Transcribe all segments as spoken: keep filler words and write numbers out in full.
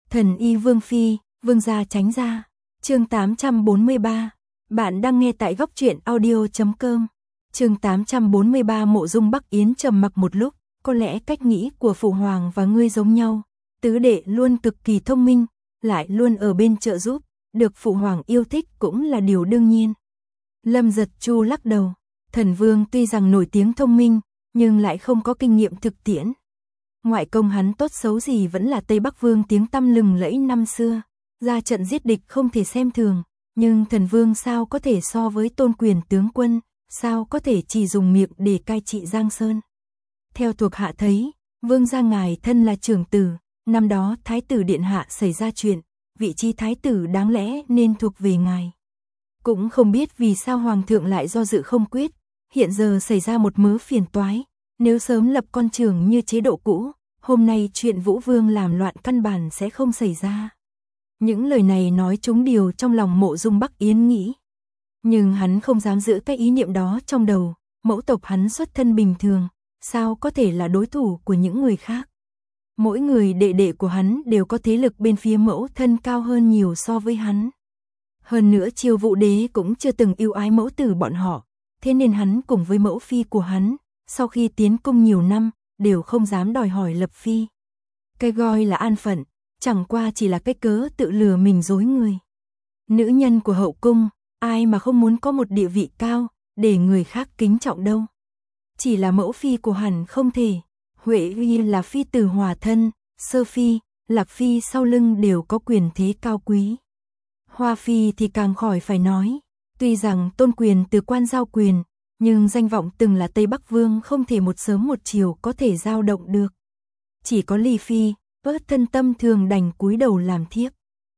Thần y Vương Phi, Vương gia tránh ra. Chương tám trăm bốn mươi ba. Bạn đang nghe tại góc truyện audio chấm com. Chương tám trăm bốn mươi ba. Mộ Dung Bắc Yến trầm mặc một lúc, có lẽ cách nghĩ của phụ hoàng và ngươi giống nhau, tứ đệ luôn cực kỳ thông minh, lại luôn ở bên trợ giúp, được phụ hoàng yêu thích cũng là điều đương nhiên. Lâm Giật Chu lắc đầu, Thần Vương tuy rằng nổi tiếng thông minh, nhưng lại không có kinh nghiệm thực tiễn. Ngoại công hắn tốt xấu gì vẫn là Tây Bắc Vương tiếng tăm lừng lẫy năm xưa, ra trận giết địch không thể xem thường, nhưng Thần Vương sao có thể so với tôn quyền tướng quân, sao có thể chỉ dùng miệng để cai trị Giang Sơn. Theo thuộc hạ thấy, Vương gia ngài thân là trưởng tử, năm đó Thái tử Điện Hạ xảy ra chuyện, vị trí Thái tử đáng lẽ nên thuộc về ngài. Cũng không biết vì sao Hoàng thượng lại do dự không quyết, hiện giờ xảy ra một mớ phiền toái, nếu sớm lập con trưởng như chế độ cũ, hôm nay chuyện Vũ Vương làm loạn căn bản sẽ không xảy ra. Những lời này nói trúng điều trong lòng Mộ Dung Bắc Yến nghĩ. Nhưng hắn không dám giữ cái ý niệm đó trong đầu, mẫu tộc hắn xuất thân bình thường, sao có thể là đối thủ của những người khác. Mỗi người đệ đệ của hắn đều có thế lực bên phía mẫu thân cao hơn nhiều so với hắn. Hơn nữa Chiêu Vũ Đế cũng chưa từng yêu ái mẫu tử bọn họ, thế nên hắn cùng với mẫu phi của hắn, sau khi tiến cung nhiều năm, đều không dám đòi hỏi lập phi. Cái gọi là an phận, chẳng qua chỉ là cái cớ tự lừa mình dối người. Nữ nhân của hậu cung, ai mà không muốn có một địa vị cao, để người khác kính trọng đâu. Chỉ là mẫu phi của hắn không thể. Huệ Uy là phi tử hòa thân, Sơ Phi, Lạc Phi sau lưng đều có quyền thế cao quý. Hoa Phi thì càng khỏi phải nói, tuy rằng tôn quyền từ quan giao quyền, nhưng danh vọng từng là Tây Bắc Vương không thể một sớm một chiều có thể dao động được. Chỉ có Ly Phi, bớt thân tâm thường đành cúi đầu làm thiếp.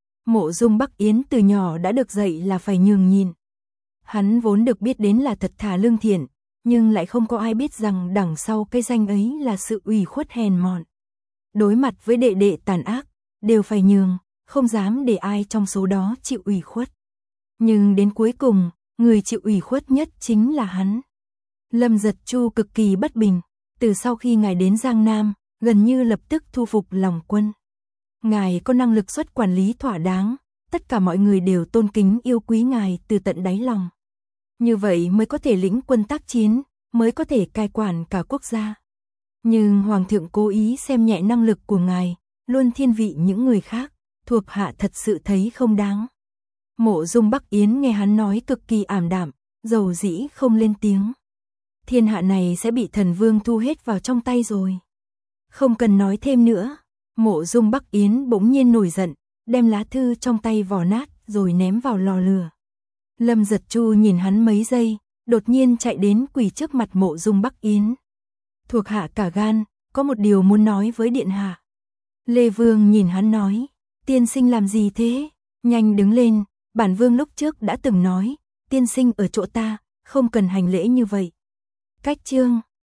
Mộ Dung Bắc Yến từ nhỏ đã được dạy là phải nhường nhịn. Hắn vốn được biết đến là thật thà lương thiện, nhưng lại không có ai biết rằng đằng sau cái danh ấy là sự ủy khuất hèn mọn. Đối mặt với đệ đệ tàn ác, đều phải nhường, không dám để ai trong số đó chịu ủy khuất. Nhưng đến cuối cùng, người chịu ủy khuất nhất chính là hắn. Lâm Giật Chu cực kỳ bất bình, từ sau khi ngài đến Giang Nam, gần như lập tức thu phục lòng quân. Ngài có năng lực xuất quản lý thỏa đáng, tất cả mọi người đều tôn kính yêu quý ngài từ tận đáy lòng. Như vậy mới có thể lĩnh quân tác chiến, mới có thể cai quản cả quốc gia. Nhưng Hoàng thượng cố ý xem nhẹ năng lực của ngài, luôn thiên vị những người khác, thuộc hạ thật sự thấy không đáng. Mộ Dung Bắc Yến nghe hắn nói cực kỳ ảm đạm, dầu dĩ không lên tiếng. Thiên hạ này sẽ bị Thần Vương thu hết vào trong tay rồi. Không cần nói thêm nữa. Mộ Dung Bắc Yến bỗng nhiên nổi giận, đem lá thư trong tay vò nát rồi ném vào lò lửa. Lâm Giật Chu nhìn hắn mấy giây, đột nhiên chạy đến quỳ trước mặt Mộ Dung Bắc Yến. Thuộc hạ cả gan, có một điều muốn nói với điện hạ. Lê Vương nhìn hắn nói, tiên sinh làm gì thế? Nhanh đứng lên, bản vương lúc trước đã từng nói, tiên sinh ở chỗ ta, không cần hành lễ như vậy. Cách chương